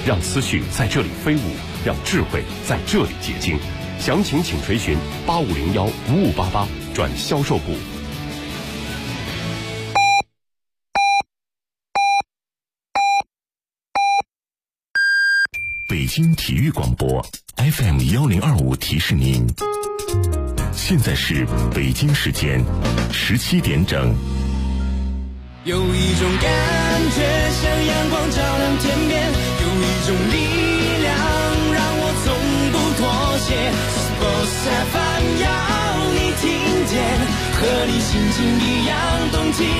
让思绪在这里飞舞，让智慧在这里结晶。详情请垂询8501-5588转销售部。 北京体育广播 FM1025提示您，现在是北京时间17点整。 有一种感觉像阳光照亮天边，有一种力量让我从不妥协。Sports FM 要你听见，和你心情一样动起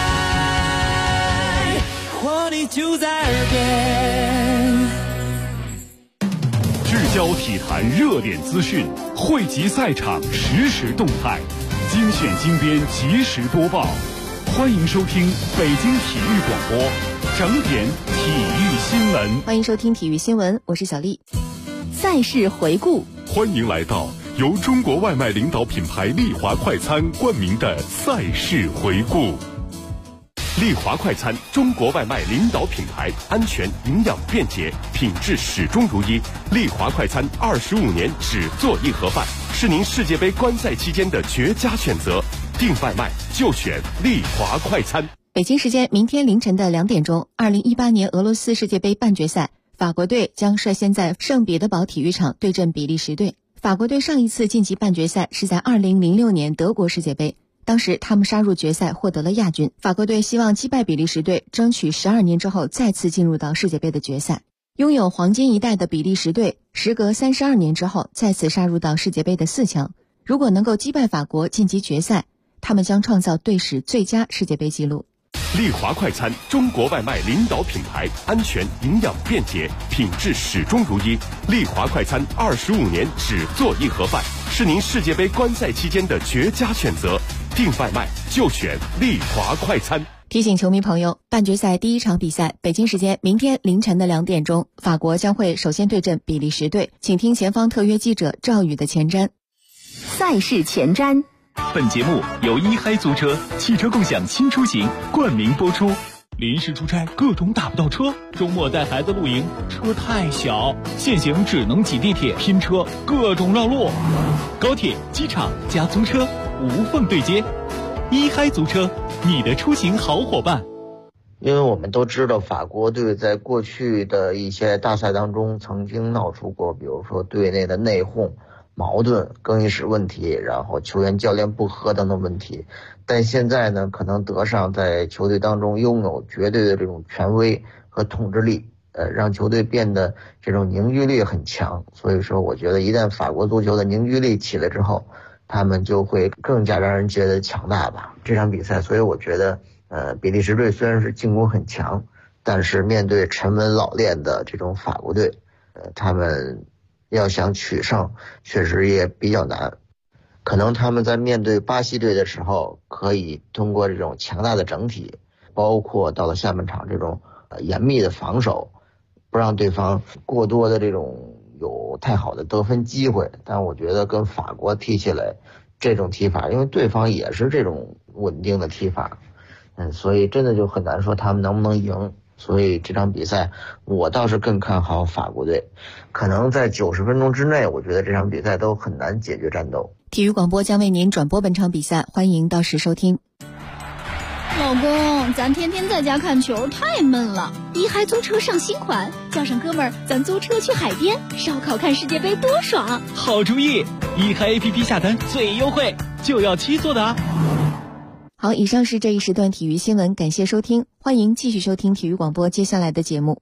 来，活力就在耳边。 聚焦体坛热点资讯，汇集赛场实时动态，精选精编及时播报。欢迎收听北京体育广播整点体育新闻。 欢迎收听体育新闻，我是小丽。赛事回顾， 欢迎来到由中国外卖领导品牌丽华快餐冠名的赛事回顾。丽华快餐，中国外卖领导品牌，安全、营养、便捷，品质始终如一。丽华快餐25年只做一盒饭，是您世界杯观赛期间的绝佳选择。订外卖就选丽华快餐。 北京时间明天凌晨的2点钟，2018年俄罗斯世界杯半决赛，法国队将率先在圣彼得堡体育场对阵比利时队。法国队上一次晋级半决赛是在2006年德国世界杯，当时他们杀入决赛获得了亚军。法国队希望击败比利时队，争取12年之后再次进入到世界杯的决赛。拥有黄金一代的比利时队，时隔32年之后再次杀入到世界杯的4强。如果能够击败法国晋级决赛，他们将创造队史最佳世界杯纪录。 丽华快餐，中国外卖领导品牌，安全、营养、便捷，品质始终如一。丽华快餐25年只做一盒饭，是您世界杯观赛期间的绝佳选择。订外卖就选丽华快餐。 提醒球迷朋友，半决赛第一场比赛，北京时间明天凌晨的2点钟，法国将会首先对阵比利时队。请听前方特约记者赵宇的前瞻。 赛事前瞻。 本节目由一嗨租车汽车共享新出行冠名播出。临时出差各种打不到车，周末带孩子露营车太小，现行只能挤地铁拼车，各种绕路。高铁、机场加租车无缝对接，一嗨租车，你的出行好伙伴。 因为我们都知道法国队在过去的一些大赛当中曾经闹出过，比如说队内的内讧、矛盾、更衣室问题，然后球员教练不和等等问题。但现在呢，可能德尚在球队当中拥有绝对的这种权威和统治力，让球队变得这种凝聚力很强。所以说我觉得一旦法国足球的凝聚力起来之后，他们就会更加让人觉得强大吧。这场比赛，所以我觉得比利时队虽然是进攻很强，但是面对沉稳老练的这种法国队，他们要想取胜确实也比较难。可能他们在面对巴西队的时候，可以通过这种强大的整体，包括到了下半场这种严密的防守，不让对方过多的这种有太好的得分机会。但我觉得跟法国踢起来这种踢法，因为对方也是这种稳定的踢法，所以真的就很难说他们能不能赢。所以这场比赛我倒是更看好法国队，可能在90分钟之内，我觉得这场比赛都很难解决战斗。 体育广播将为您转播本场比赛，欢迎到时收听。 老公，咱天天在家看球太闷了，一嗨租车上新款，叫上哥们儿，咱租车去海边烧烤看世界杯多爽。 好主意，一嗨 APP 下单最优惠，就要7座的啊。 好，以上是这一时段体育新闻，感谢收听，欢迎继续收听体育广播接下来的节目。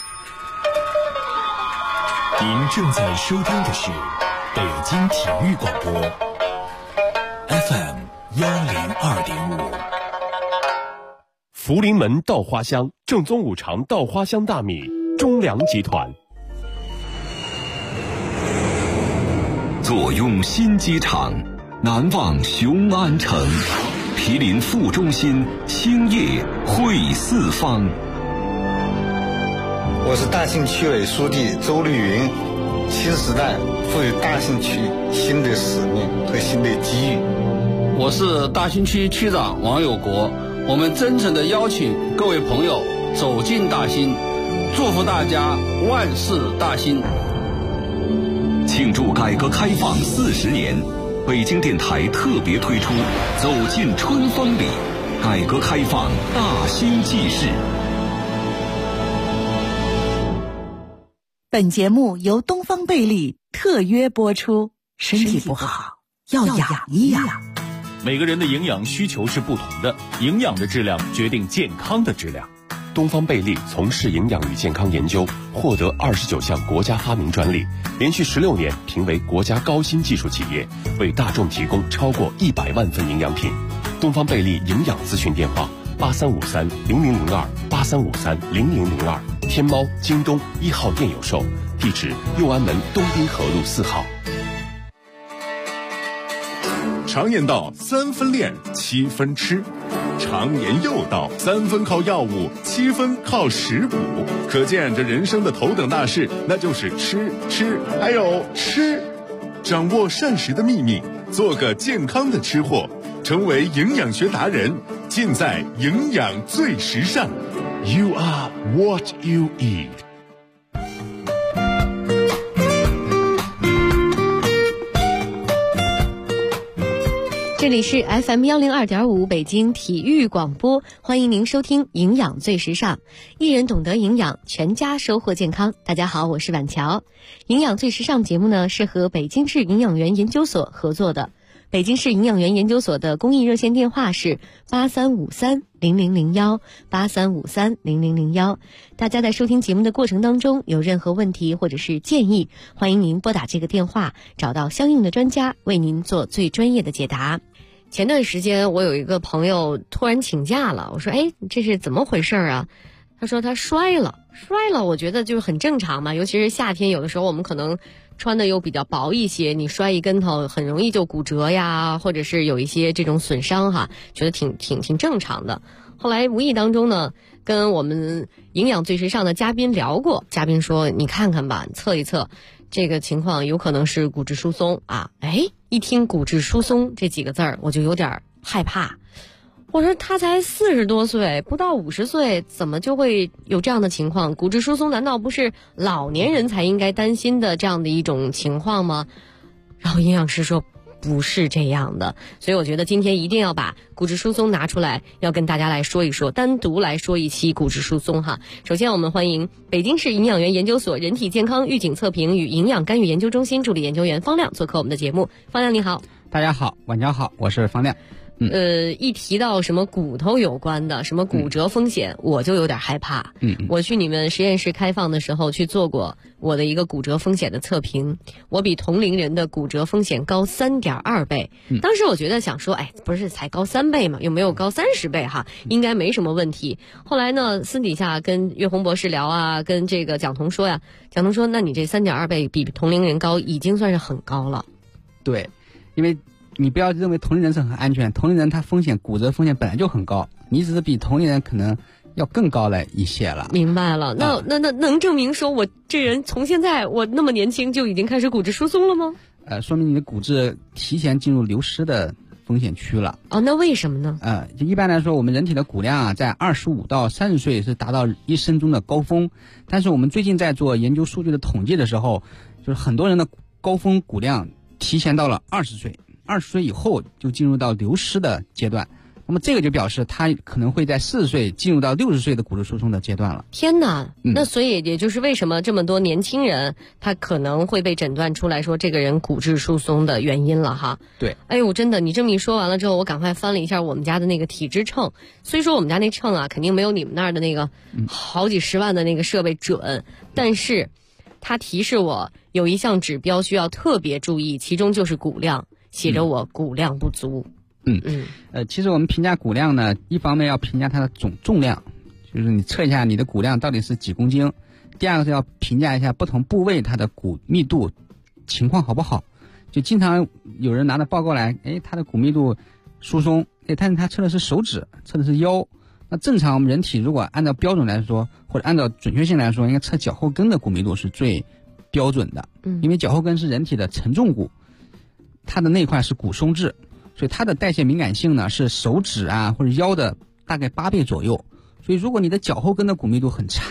您正在收听的是北京体育广播 FM102.5。 福临门稻花香，正宗五常稻花香大米，中粮集团。 坐拥新机场，南望雄安城，毗邻副中心，兴业汇四方。 我是大兴区委书记周绿云。新时代赋予大兴区新的使命和新的机遇。 我是大兴区区长王有国，我们真诚地邀请各位朋友走进大兴， 祝福大家万事大兴。 庆祝改革开放40年，北京电台特别推出《走进春风里》，改革开放大兴记事。 本节目由东方贝利特约播出。身体不好要养一养。 每个人的营养需求是不同的，营养的质量决定健康的质量。 东方贝利从事营养与健康研究，获得29项国家发明专利，连续16年评为国家高新技术企业，为大众提供超过100万份营养品。东方贝利营养咨询电话83530002，83530002，天猫、京东1号店有售，地址右安门东滨河路4号。 常言道3分练7分吃，常言又道3分靠药物7分靠食补，可见这人生的头等大事那就是吃还有吃。掌握膳食的秘密，做个健康的吃货，成为营养学达人，尽在营养最时尚。 You are what you eat。 这里是 FM 102.5北京体育广播，欢迎您收听营养最时尚，一人懂得营养，全家收获健康。大家好，我是婉乔。营养最时尚节目呢是和北京市营养员研究所合作的。北京市营养员研究所的公益热线电话是83530001 83530001。大家在收听节目的过程当中有任何问题或者是建议，欢迎您拨打这个电话，找到相应的专家为您做最专业的解答。前段时间我有一个朋友突然请假了，我说这是怎么回事啊？他说他摔了，我觉得就是很正常嘛，尤其是夏天，有的时候我们可能穿的又比较薄一些，你摔一跟头很容易就骨折呀，或者是有一些这种损伤哈，觉得挺正常的。后来无意当中呢，跟我们营养最时尚的嘉宾聊过，嘉宾说你看看吧，测一测，这个情况有可能是骨质疏松啊。一听骨质疏松这几个字儿，我就有点害怕。我说他才40多岁，不到50岁，怎么就会有这样的情况？骨质疏松难道不是老年人才应该担心的这样的一种情况吗？然后营养师说不是这样的，所以我觉得今天一定要把骨质疏松拿出来，要跟大家来说一说，单独来说一期骨质疏松哈。首先我们欢迎北京市营养员研究所人体健康预警测评与营养干预研究中心助理研究员方亮做客我们的节目。方亮你好。 大家好，晚上好，我是方亮。 一提到什么骨头有关的，什么骨折风险，我就有点害怕。我去你们实验室开放的时候去做过我的一个骨折风险的测评，我比同龄人的骨折风险高3.2倍。当时我觉得想说，不是才高3倍嘛，又没有高30倍哈，应该没什么问题。后来呢，私底下跟岳红博士聊啊，跟这个蒋彤说呀，蒋彤说，那你这3.2倍比同龄人高，已经算是很高了。 对，因为你不要认为同龄人是很安全，同龄人他骨折风险本来就很高，你只是比同龄人可能要更高了一些了。 明白了，那能证明说我这人从现在我那么年轻就已经开始骨质疏松了吗？ 说明你的骨质提前进入流失的风险区了。 那为什么呢？ 就一般来说，我们人体的骨量在25到30岁是达到一生中的高峰，但是我们最近在做研究数据的统计的时候，就是很多人的高峰骨量提前到了20岁。20岁以后就进入到流失的阶段，那么这个就表示他可能会在40岁进入到60岁的骨质疏松的阶段了。 天哪，那所以也就是为什么这么多年轻人他可能会被诊断出来说这个人骨质疏松的原因了哈。 对， 我真的，你这么一说完了之后，我赶快翻了一下我们家的那个体脂秤，虽说我们家那秤啊肯定没有你们那儿的那个好几十万的那个设备准，但是它提示我有一项指标需要特别注意，其中就是骨量，写着我骨量不足。 其实我们评价骨量呢，一方面要评价它的总重量，就是你测一下你的骨量到底是几公斤；第二个是要评价一下不同部位它的骨密度情况好不好。就经常有人拿着报告来，他的骨密度疏松，但是他测的是手指，测的是腰。那正常我们人体如果按照标准来说，或者按照准确性来说，应该测脚后跟的骨密度是最标准的。因为脚后跟是人体的承重骨，它的那块是骨松质，所以它的代谢敏感性呢是手指啊或者腰的大概8倍左右。所以如果你的脚后跟的骨密度很差，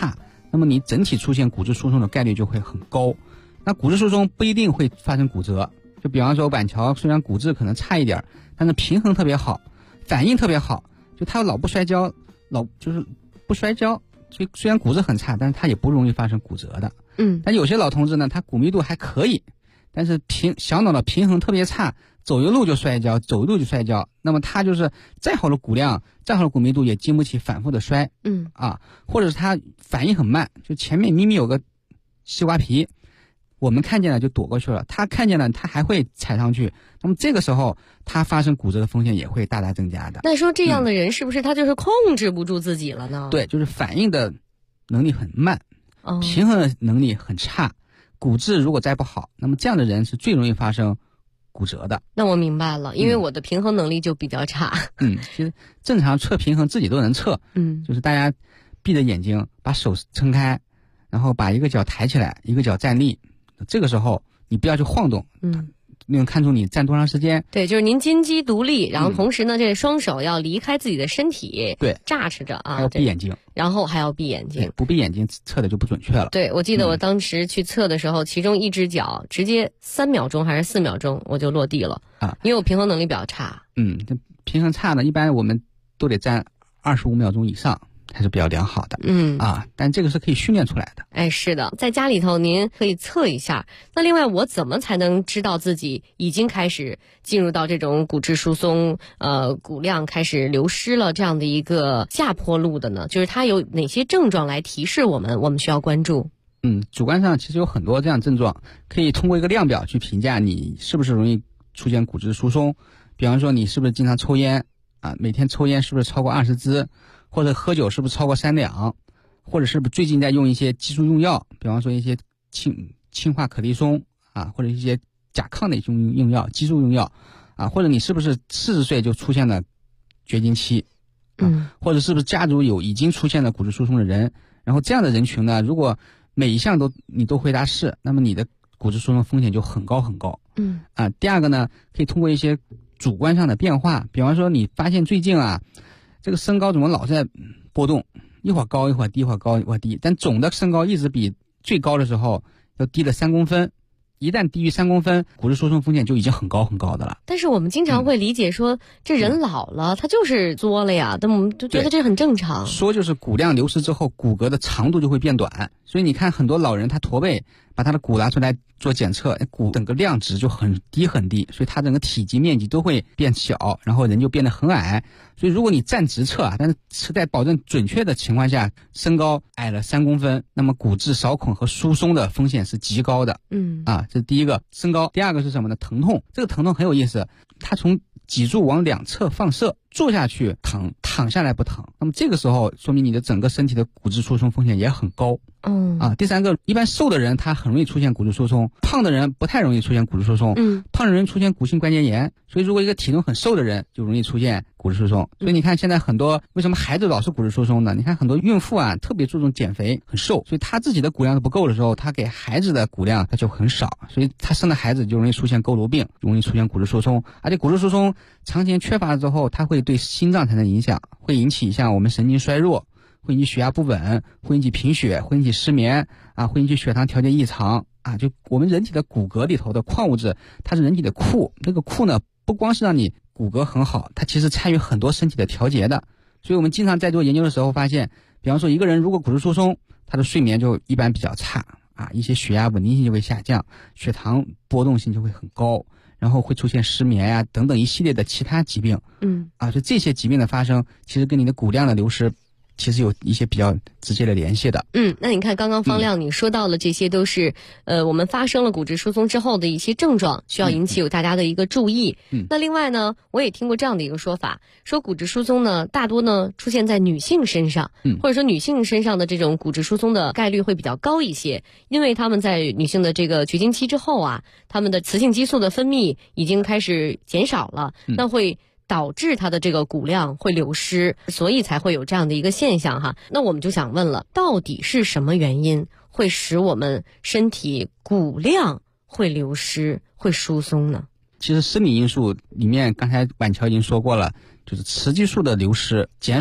那么你整体出现骨质疏松的概率就会很高。那骨质疏松不一定会发生骨折，就比方说板桥虽然骨质可能差一点，但是平衡特别好，反应特别好，就他老不摔跤，就是不摔跤，所以虽然骨质很差，但是他也不容易发生骨折的。但有些老同志呢，他骨密度还可以，但是小脑的平衡特别差，走一路就摔跤，那么他就是再好的骨量，再好的骨密度也经不起反复的摔。或者是他反应很慢，就前面明明有个西瓜皮，我们看见了就躲过去了，他看见了他还会踩上去，那么这个时候他发生骨折的风险也会大大增加的。 那说这样的人是不是他就是控制不住自己了呢？ 对，就是反应的能力很慢，平衡的能力很差，骨质如果再不好，那么这样的人是最容易发生骨折的。 那我明白了，因为我的平衡能力就比较差。 其实正常测平衡自己都能测。就是大家闭着眼睛，把手撑开，然后把一个脚抬起来，一个脚站立，这个时候你不要去晃动。能看出你站多长时间。 对，就是您金鸡独立，然后同时呢，这双手要离开自己的身体， 对， 扎持着啊， 还要闭眼睛， 然后还要闭眼睛， 不闭眼睛测的就不准确了。 对，我记得我当时去测的时候，其中一只脚直接3秒钟还是4秒钟我就落地了因为我平衡能力比较差。 这平衡差呢，一般我们都得站25秒钟以上。还是比较良好的。但这个是可以训练出来的。 哎，是的，在家里头您可以测一下。那另外我怎么才能知道自己已经开始进入到这种骨质疏松骨量开始流失了这样的一个下坡路的呢？就是它有哪些症状来提示我们需要关注？ 主观上其实有很多这样症状，可以通过一个量表去评价你是不是容易出现骨质疏松。比方说你是不是经常抽烟每天抽烟是不是超过20支，或者喝酒是不是超过3两，或者是不是最近在用一些激素用药，比方说一些氢化可的松或者一些甲亢的一种用药，激素用药或者你是不是40岁就出现了绝经期或者是不是家族有已经出现了骨质疏松的人。然后这样的人群呢，如果每一项你都回答是，那么你的骨质疏松风险就很高很高。第二个呢，可以通过一些主观上的变化，比方说你发现最近这个身高怎么老在波动，一会儿高一会儿低，一会儿高一会儿低，但总的身高一直比最高的时候要低了3公分，一旦低于3公分，骨质疏松风险就已经很高很高的了。 但是我们经常会理解说，这人老了他就是作了呀，但我们就觉得这很正常。 说就是骨量流失之后，骨骼的长度就会变短，所以你看很多老人他驼背，把他的骨拿出来做检测，骨整个量值就很低很低，所以他整个体积面积都会变小，然后人就变得很矮。所以如果你站直测但是是在保证准确的情况下，身高矮了3公分，那么骨质少孔和疏松的风险是极高的。这是第一个身高。第二个是什么呢？疼痛。这个疼痛很有意思，它从脊柱往两侧放射，坐下去疼，躺下来不疼。那么这个时候说明你的整个身体的骨质疏松风险也很高。第三个，一般瘦的人他很容易出现骨质疏松，胖的人不太容易出现骨质疏松。胖的人出现骨性关节炎，所以如果一个体重很瘦的人就容易出现骨质疏松。所以你看现在很多为什么孩子老是骨质疏松呢？你看很多孕妇特别注重减肥，很瘦，所以她自己的骨量不够的时候，她给孩子的骨量她就很少，所以她生的孩子就容易出现佝偻病，容易出现骨质疏松。而且骨质疏松长期缺乏了之后，它会对心脏产生影响，会引起像我们神经衰弱，会引起血压不稳，会引起贫血，会引起失眠会引起血糖调节异常就我们人体的骨骼里头的矿物质，它是人体的库，这个库呢不光是让你骨骼很好，它其实参与很多身体的调节的。所以我们经常在做研究的时候发现，比方说一个人如果骨质疏松，他的睡眠就一般比较差一些血压稳定性就会下降，血糖波动性就会很高，然后会出现失眠等等一系列的其他疾病。所以这些疾病的发生其实跟你的骨量的流失其实有一些比较直接的联系的。 那你看刚刚方亮你说到了这些都是我们发生了骨质疏松之后的一些症状，需要引起大家的一个注意。那另外呢，我也听过这样的一个说法，说骨质疏松呢大多呢出现在女性身上，或者说女性身上的这种骨质疏松的概率会比较高一些，因为她们在女性的这个绝经期之后她们的雌性激素的分泌已经开始减少了，那会导致它的这个骨量会流失，所以才会有这样的一个现象那我们就想问了，到底是什么原因会使我们身体骨量会流失，会疏松呢？ 其实生理因素里面刚才婉乔已经说过了，就是雌激素的流失减少，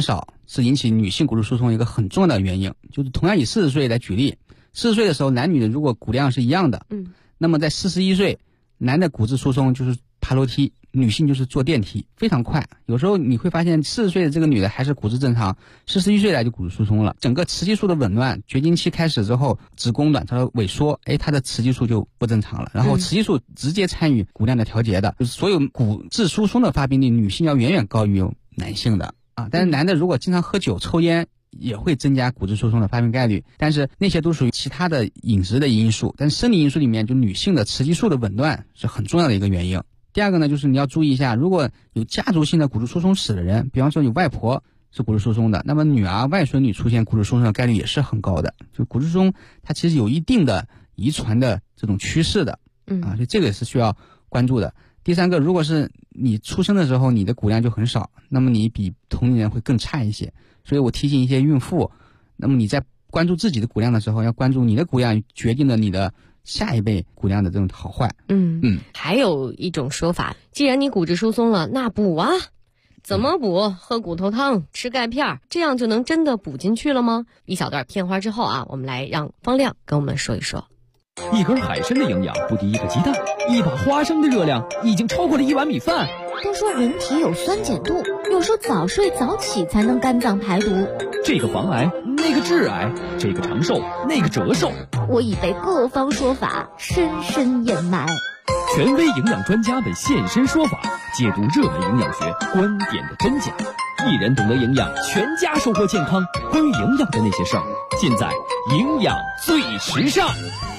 是引起女性骨质疏松一个很重要的原因。就是同样以40岁来举例，40岁的时候男女的如果骨量是一样的，那么在41岁，男的骨质疏松就是爬楼梯，女性就是坐电梯，非常快。有时候你会发现40岁的这个女的还是骨质正常，41岁来就骨质疏松了。整个雌激素的紊乱，绝经期开始之后，子宫卵巢萎缩，它的雌激素就不正常了。然后雌激素直接参与骨量的调节的，就是所有骨质疏松的发病率，女性要远远高于男性的啊。但是男的如果经常喝酒、抽烟，也会增加骨质疏松的发病概率，但是那些都属于其他的饮食的因素。但是生理因素里面，就女性的雌激素的紊乱是很重要的一个原因。第二个呢，就是你要注意一下，如果有家族性的骨质疏松史的人，比方说有外婆是骨质疏松的，那么女儿、外孙女出现骨质疏松的概率也是很高的。就骨质疏松它其实有一定的遗传的这种趋势的，所以这个也是需要关注的。第三个，如果是你出生的时候你的骨量就很少，那么你比同龄人会更差一些。所以我提醒一些孕妇，那么你在关注自己的骨量的时候，要关注你的骨量决定了你的下一辈骨量的这种好坏。 还有一种说法，既然你骨质疏松了，那补啊，怎么补？喝骨头汤，吃钙片，这样就能真的补进去了吗？一小段片花之后啊，我们来让方亮跟我们说一说。 一根海参的营养不敌一个鸡蛋，一把花生的热量已经超过了一碗米饭。 都说人体有酸碱度，有时候早睡早起才能肝脏排毒。 这个防癌，那个致癌，这个长寿，那个折寿。 我已被各方说法深深掩埋。 权威营养专家们现身说法，解读热门营养学观点的真假。一人懂得营养，全家收获健康。关于营养的那些事儿，尽在营养最时尚。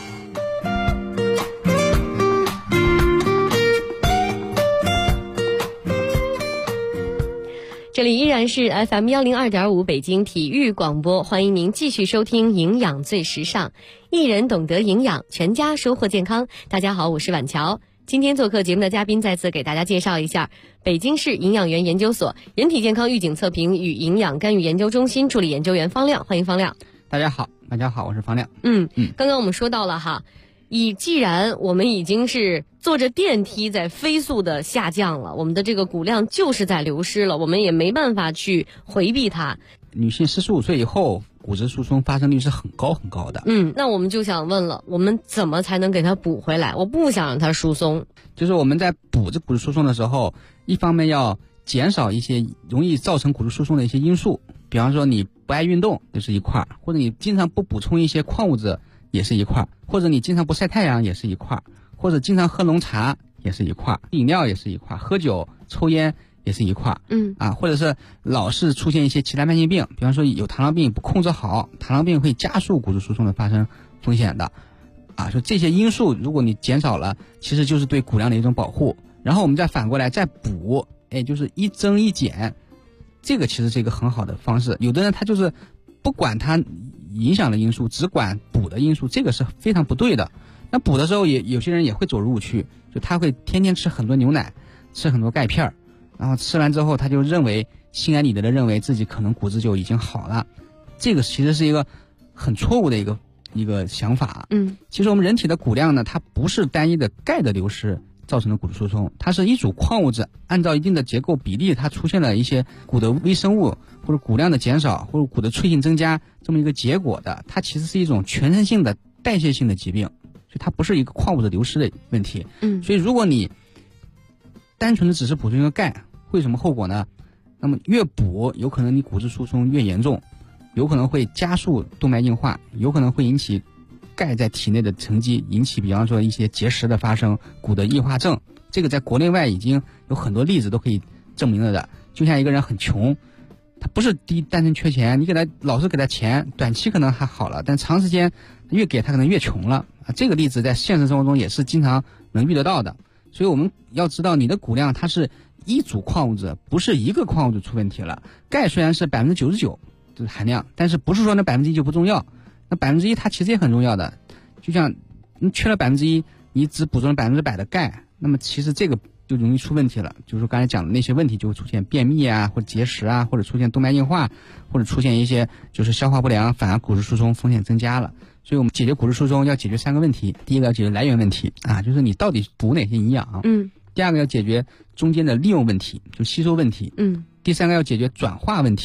这里依然是 FM102.5 北京体育广播，欢迎您继续收听营养最时尚，一人懂得营养，全家收获健康。大家好，我是婉乔。今天做客节目的嘉宾再次给大家介绍一下北京市营养员研究所人体健康预警测评与营养干预研究中心助理研究员方亮，欢迎方亮。 大家好，我是方亮。 刚刚我们说到了哈，既然我们已经是坐着电梯在飞速的下降了，我们的这个骨量就是在流失了，我们也没办法去回避它。 女性45岁以后骨质疏松发生率是很高很高的。 那我们就想问了，我们怎么才能给它补回来？我不想让它疏松。 就是我们在补这骨质疏松的时候，一方面要减少一些容易造成骨质疏松的一些因素，比方说你不爱运动就是一块，或者你经常不补充一些矿物质也是一块，或者你经常不晒太阳也是一块，或者经常喝浓茶也是一块，饮料也是一块，喝酒抽烟也是一块，或者是老是出现一些其他慢性病，比方说有糖尿病不控制好，糖尿病会加速骨质疏松的发生风险的，说这些因素如果你减少了，其实就是对骨量的一种保护。然后我们再反过来再补，就是一增一减，这个其实是一个很好的方式。有的人他就是不管它影响的因素，只管补的因素，这个是非常不对的。那补的时候有些人也会走入误区，就他会天天吃很多牛奶，吃很多钙片，然后吃完之后他就心安理得的认为自己可能骨质就已经好了，这个其实是一个很错误的一个想法。其实我们人体的骨量呢，它不是单一的钙的流失造成的骨质疏松，它是一组矿物质按照一定的结构比例，它出现了一些骨的微生物或者骨量的减少或者骨的脆性增加这么一个结果的。它其实是一种全身性的代谢性的疾病，所以它不是一个矿物质流失的问题。所以如果你单纯的只是补充一个钙，会有什么后果呢？那么越补有可能你骨质疏松越严重，有可能会加速动脉硬化，有可能会引起钙在体内的沉积，引起比方说一些结石的发生，骨的硬化症。这个在国内外已经有很多例子都可以证明了的。就像一个人很穷，他不是单纯缺钱，你老是给他钱，短期可能还好了，但长时间越给他可能越穷了。这个例子在现实生活中也是经常能遇得到的。所以我们要知道，你的骨量它是一组矿物质，不是一个矿物质出问题了。钙虽然是99%的含量，但是不是说那1%就不重要，那1%它其实也很重要的。就像你缺了1%，你只补充了100%的钙，那么其实这个就容易出问题了。就是说刚才讲的那些问题就会出现便秘啊，或者结石啊，或者出现动脉硬化，或者出现一些就是消化不良，反而骨质疏松风险增加了。所以我们解决骨质疏松要解决3个问题。第一个要解决来源问题就是你到底补哪些营养。第二个要解决中间的利用问题，就吸收问题。第三个要解决转化问题，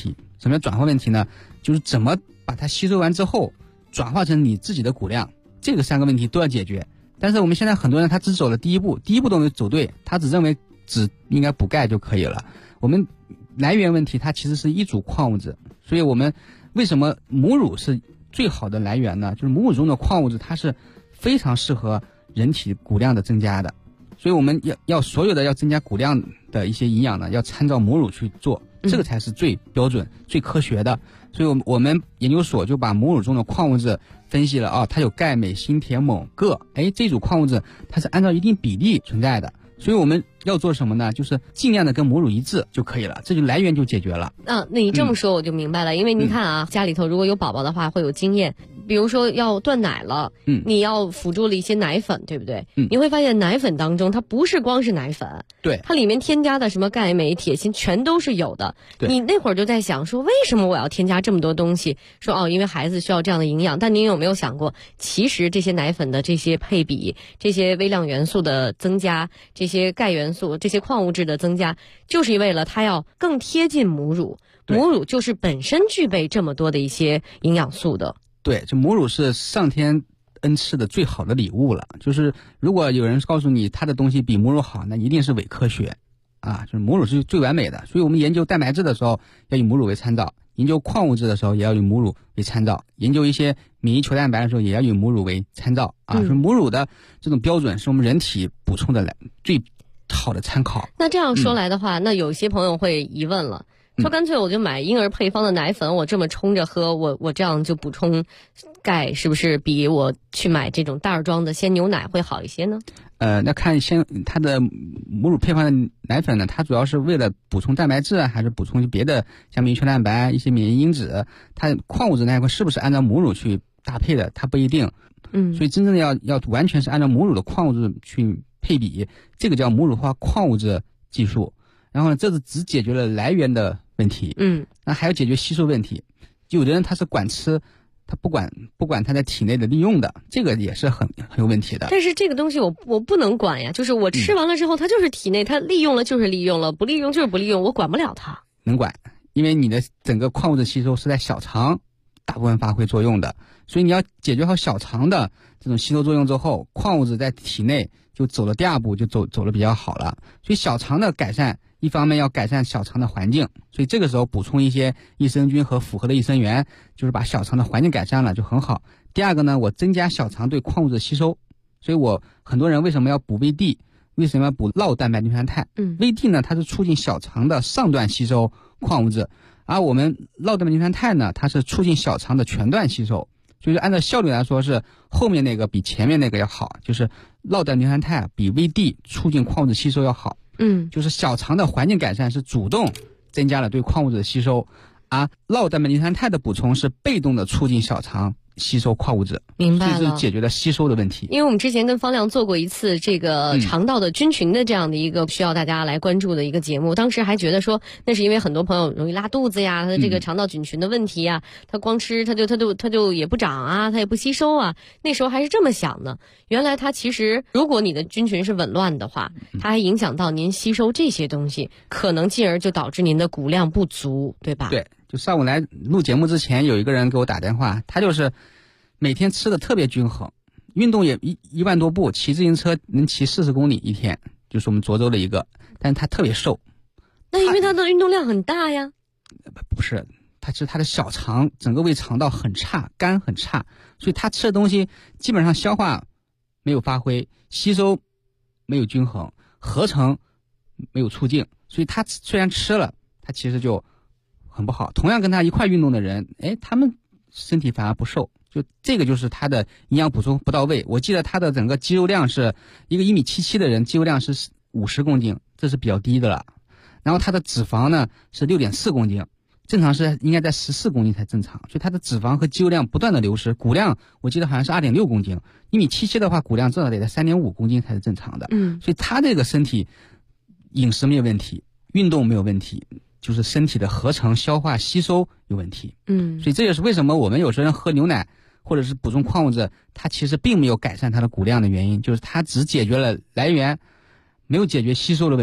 什么叫转化问题呢？就是怎么把它吸收完之后转化成你自己的骨量，这个3个问题都要解决。但是我们现在很多人他只走了第一步都没走对，他只认为只应该补钙就可以了。我们来源问题它其实是一组矿物质，所以我们为什么母乳是最好的来源呢？就是母乳中的矿物质它是非常适合人体骨量的增加的，所以我们要所有的要增加骨量的一些营养呢，要参照母乳去做，这个才是最标准、最科学的。所以我们研究所就把母乳中的矿物质分析了啊，它有钙、镁、锌、铁、锰、铬，这组矿物质它是按照一定比例存在的。所以我们要做什么呢？就是尽量的跟母乳一致就可以了，这就来源就解决了。 那你这么说我就明白了，因为你看啊，家里头如果有宝宝的话会有经验，比如说要断奶了，你要辅助了一些奶粉，对不对？你会发现奶粉当中它不是光是奶粉， 对， 它里面添加的什么钙、镁、铁、锌全都是有的。你那会儿就在想说，为什么我要添加这么多东西？说因为孩子需要这样的营养。但您有没有想过，其实这些奶粉的这些配比，这些微量元素的增加，这些钙元素、这些矿物质的增加，就是为了它要更贴近母乳。母乳就是本身具备这么多的一些营养素的。 对，这母乳是上天恩赐的最好的礼物了。就是如果有人告诉你他的东西比母乳好，那一定是伪科学啊！就是母乳是最完美的。所以我们研究蛋白质的时候要以母乳为参照，研究矿物质的时候也要以母乳为参照，研究一些免疫球蛋白的时候也要以母乳为参照啊！所以母乳的这种标准是我们人体补充的最好的参考。 那这样说来的话，那有些朋友会疑问了。说干脆我就买婴儿配方的奶粉，我这么冲着喝，我这样就补充钙，是不是比我去买这种袋装的鲜牛奶会好一些呢？ 那看它的母乳配方的奶粉呢，它主要是为了补充蛋白质还是补充别的像免疫球蛋白、一些免疫因子，它矿物质那一块是不是按照母乳去搭配的，它不一定。所以真正的要完全是按照母乳的矿物质去配比，这个叫母乳化矿物质技术。然后呢，这是只解决了来源的问题，那还要解决吸收问题。有的人他是管吃，他不管他在体内的利用的，这个也是很有问题的。 但是这个东西我不能管呀，就是我吃完了之后，它就是体内，它利用了就是利用了，不利用就是不利用，我管不了它。 能管，因为你的整个矿物质吸收是在小肠大部分发挥作用的，所以你要解决好小肠的这种吸收作用之后，矿物质在体内就走了第2步，就走了比较好了。所以小肠的改善，一方面要改善小肠的环境，所以这个时候补充一些益生菌和复合的益生元，就是把小肠的环境改善了就很好。第2个呢，我增加小肠对矿物质吸收，所以很多人为什么要补维 D， 为什么要补酪蛋白硫酸肽？维 D 呢，它是促进小肠的上段吸收矿物质，而我们酪蛋白硫酸肽呢，它是促进小肠的全段吸收。就是按照效率来说，是后面那个比前面那个要好，就是酪蛋白硫酸肽比维 D 促进矿物质吸收要好。就是小肠的环境改善是主动增加了对矿物质的吸收，而酪蛋白硫酸肽的补充是被动的促进小肠吸收矿物质。 明白了， 所以这解决了吸收的问题。 因为我们之前跟方亮做过一次这个肠道的菌群的这样的一个需要大家来关注的一个节目，当时还觉得说那是因为很多朋友容易拉肚子呀，他的这个肠道菌群的问题呀，他光吃他就也不长啊，他也不吸收啊，那时候还是这么想的。原来它其实如果你的菌群是紊乱的话，它还影响到您吸收这些东西，可能进而就导致您的骨量不足，对吧？ 对，就上午来录节目之前，有一个人给我打电话，他就是每天吃的特别均衡，运动也1万多步，骑自行车能骑40公里一天，就是我们涿州的一个，但是他特别瘦。 那因为他的运动量很大呀？ 不是，他的小肠整个胃肠道很差，肝很差，所以他吃的东西基本上消化没有发挥，吸收没有均衡，合成没有促进，所以他虽然吃了，他其实就很不好。同样跟他一块运动的人，他们身体反而不瘦。就这个就是他的营养补充不到位。我记得他的整个肌肉量是一个1.77米的人，肌肉量是50公斤，这是比较低的了。然后他的脂肪呢是6.4公斤，正常是应该在14公斤才正常，所以他的脂肪和肌肉量不断的流失。骨量我记得好像是2.6公斤，1.77米的话骨量至少得在3.5公斤才是正常的。所以他这个身体饮食没有问题，运动没有问题，就是身体的合成、消化、吸收有问题。所以这也是为什么我们有时候人喝牛奶或者是补充矿物质，它其实并没有改善它的骨量的原因，就是它只解决了来源，没有解决吸收的问题。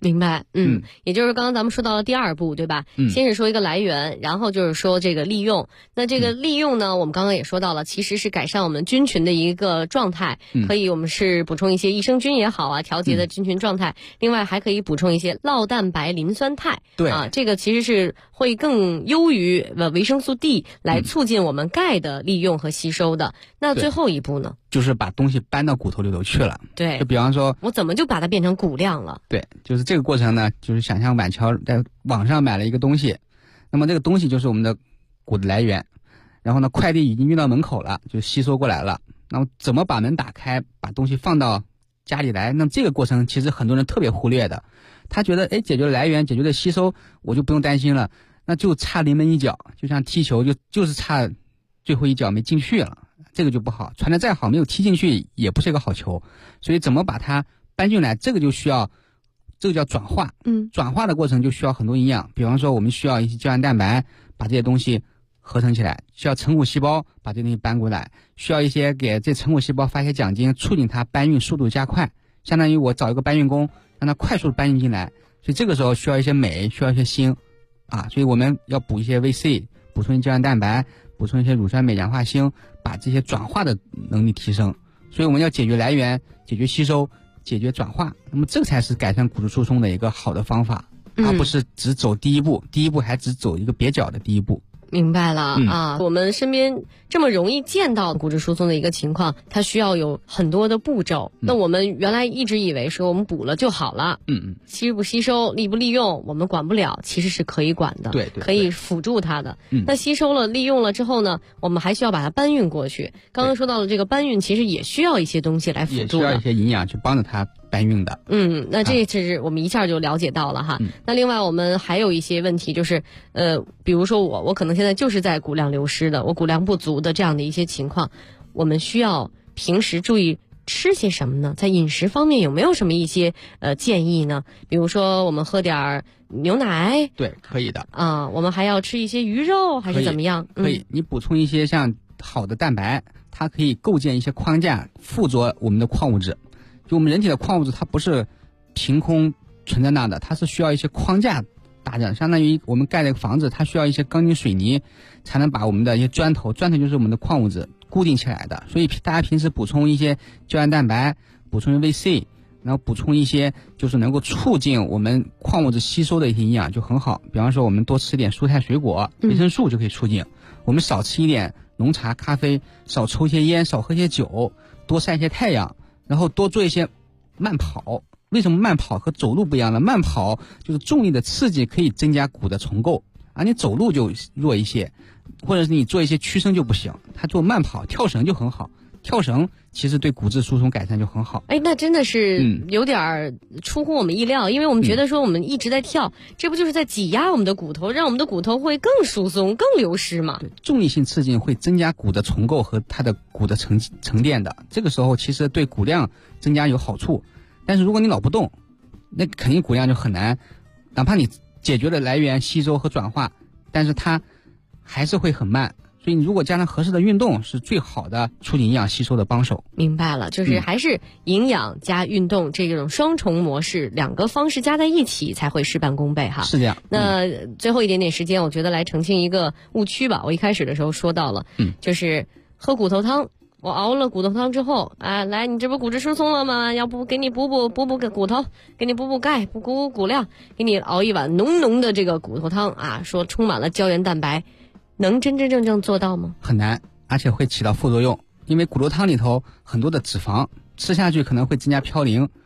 明白，也就是刚刚咱们说到了第2步，对吧？先是说一个来源，然后就是说这个利用。那这个利用呢，我们刚刚也说到了，其实是改善我们菌群的一个状态，可以我们是补充一些益生菌也好啊，调节的菌群状态。另外还可以补充一些酪蛋白磷酸肽， 对啊，这个其实是会更优于维生素 D 来促进我们钙的利用和吸收的。那最后一步呢？ 就是把东西搬到骨头里头去了。 对， 就比方说， 我怎么就把它变成骨量了？ 对，就是这个过程呢，就是想象婉乔在网上买了一个东西，那么这个东西就是我们的骨的来源，然后呢，快递已经运到门口了，就吸收过来了。那么怎么把门打开，把东西放到家里来？那么这个过程其实很多人特别忽略的，他觉得解决了来源，解决了吸收，我就不用担心了，那就差临门一脚，就像踢球就是差最后一脚没进去了。这个就不好，传的再好，没有踢进去也不是一个好球。所以怎么把它搬进来，这个叫转化。转化的过程就需要很多营养，比方说我们需要一些胶原蛋白把这些东西合成起来，需要成骨细胞把这东西搬过来，需要一些给这成骨细胞发一些奖金，促进它搬运速度加快，相当于我找一个搬运工让它快速搬运进来。所以这个时候需要一些镁，需要一些锌啊，所以我们要补一些 VC， 补充一些胶原蛋白，补充一些乳酸镁、氧化锌，把这些转化的能力提升。所以我们要解决来源，解决吸收，解决转化，那么这个才是改善骨质疏松的一个好的方法，而不是只走第一步，第一步还只走一个蹩脚的第一步。 明白了啊，我们身边这么容易见到骨质疏松的一个情况，它需要有很多的步骤。那我们原来一直以为说我们补了就好了，吸不吸收、利不利用，我们管不了，其实是可以管的， 对， 可以辅助它的。那吸收了、利用了之后呢，我们还需要把它搬运过去。刚刚说到了这个搬运，其实也需要一些东西来辅助的， 也需要一些营养去帮着它搬运的。 那这是我们一下就了解到了哈。那另外我们还有一些问题，就是比如说我可能现在就是在骨量流失的，我骨量不足的这样的一些情况，我们需要平时注意吃些什么呢？在饮食方面有没有什么一些建议呢？比如说我们喝点牛奶， 对，可以的啊。我们还要吃一些鱼肉还是怎么样？ 可以，你补充一些像好的蛋白，它可以构建一些框架，附着我们的矿物质。就我们人体的矿物质，它不是凭空存在那的，它是需要一些框架搭着，相当于我们盖了一个房子，它需要一些钢筋水泥才能把我们的一些砖头就是我们的矿物质固定起来的。所以大家平时补充一些胶原蛋白，补充 VC， 然后补充一些就是能够促进我们矿物质吸收的一些营养就很好。比方说我们多吃点蔬菜水果，维生素就可以促进。我们少吃一点浓茶咖啡，少抽些烟，少喝些酒，多晒些太阳，然后多做一些慢跑。为什么慢跑和走路不一样呢？慢跑就是重力的刺激可以增加骨的重构，而你走路就弱一些，或者是你做一些屈伸就不行。他做慢跑、跳绳就很好，跳绳其实对骨质疏松改善就很好。 那真的是有点出乎我们意料，因为我们觉得说我们一直在跳，这不就是在挤压我们的骨头，让我们的骨头会更疏松、更流失吗？ 对，重力性刺激会增加骨的重构和它的骨的沉淀的，这个时候其实对骨量增加有好处。但是如果你老不动，那肯定骨量就很难，哪怕你解决了来源、吸收和转化，但是它还是会很慢。所以你如果加上合适的运动，是最好的促进营养吸收的帮手。 明白了，就是还是营养加运动这种双重模式，两个方式加在一起才会事半功倍哈。 是这样。 那最后一点点时间，我觉得来澄清一个误区吧。我一开始的时候说到了，就是喝骨头汤。我熬了骨头汤之后，来，你这不骨质疏松了吗？要不给你补个骨头，给你补钙，补骨量，给你熬一碗浓浓的这个骨头汤啊，说充满了胶原蛋白，能真真正正做到吗？ 很难，而且会起到副作用，因为骨头汤里头很多的脂肪，吃下去可能会增加嘌呤，